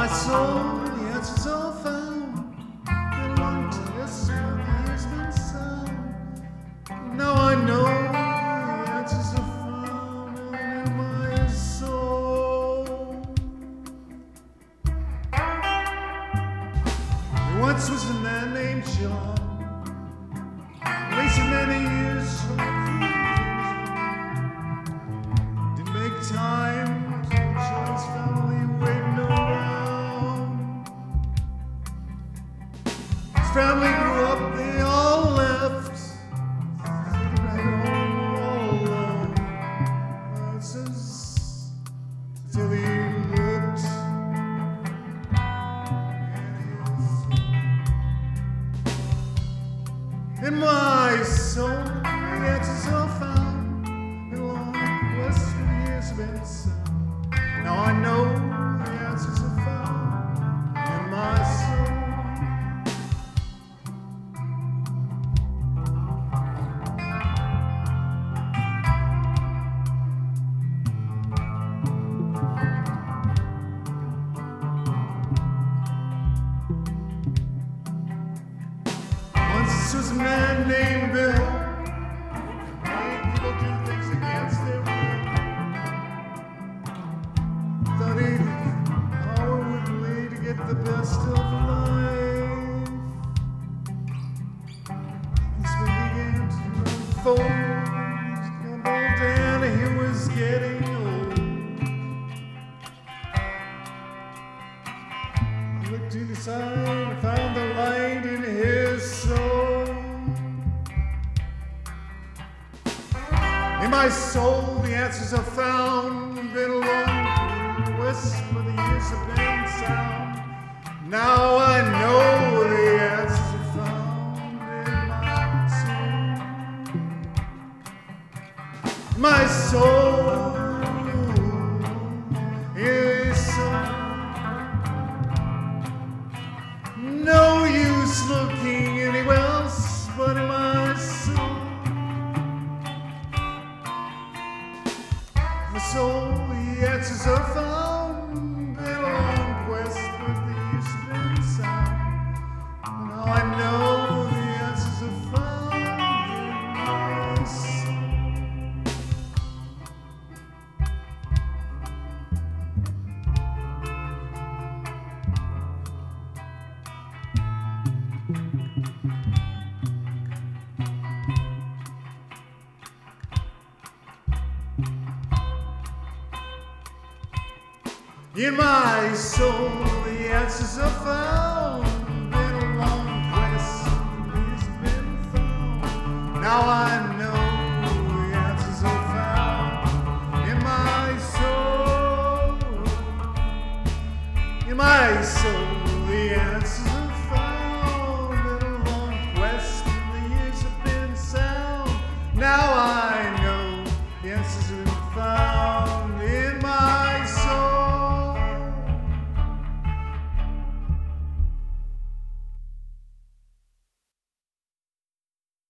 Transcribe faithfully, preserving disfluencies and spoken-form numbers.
soul, the answers all found. Been a long test, but the years been sound. Now I know the answers are found in my soul. There once was a man named John. Wasted many years from the didn't make time to show his family waiting around. His family grew up, they all left. Right home all alone. It says, till he looked in my soul, the answers are found. In long quest for years have been sound. Now I know the answers are found in my soul. Once was a man named Bill. Made people do things against their will. Thought he'd power would lay to get the best of life. This man began to unfold. Got old and he was getting old. He looked to the side and found the light in his soul. In my soul, the answers are found. Been a long quest, but the years have been sound. Now I know the answers are found in my soul. My soul is soul. No use looking anywhere else but in my soul. My soul, the answers are found. Been a long quest, but the years have been sound. Now I know the answers are found in my soul. In my soul, the answers are found. Been a long quest, and these have been found. Now I know the answers are found in my soul. In my soul, the answers are found. Been a long quest, and the years have been sound. Now I know the answers are found in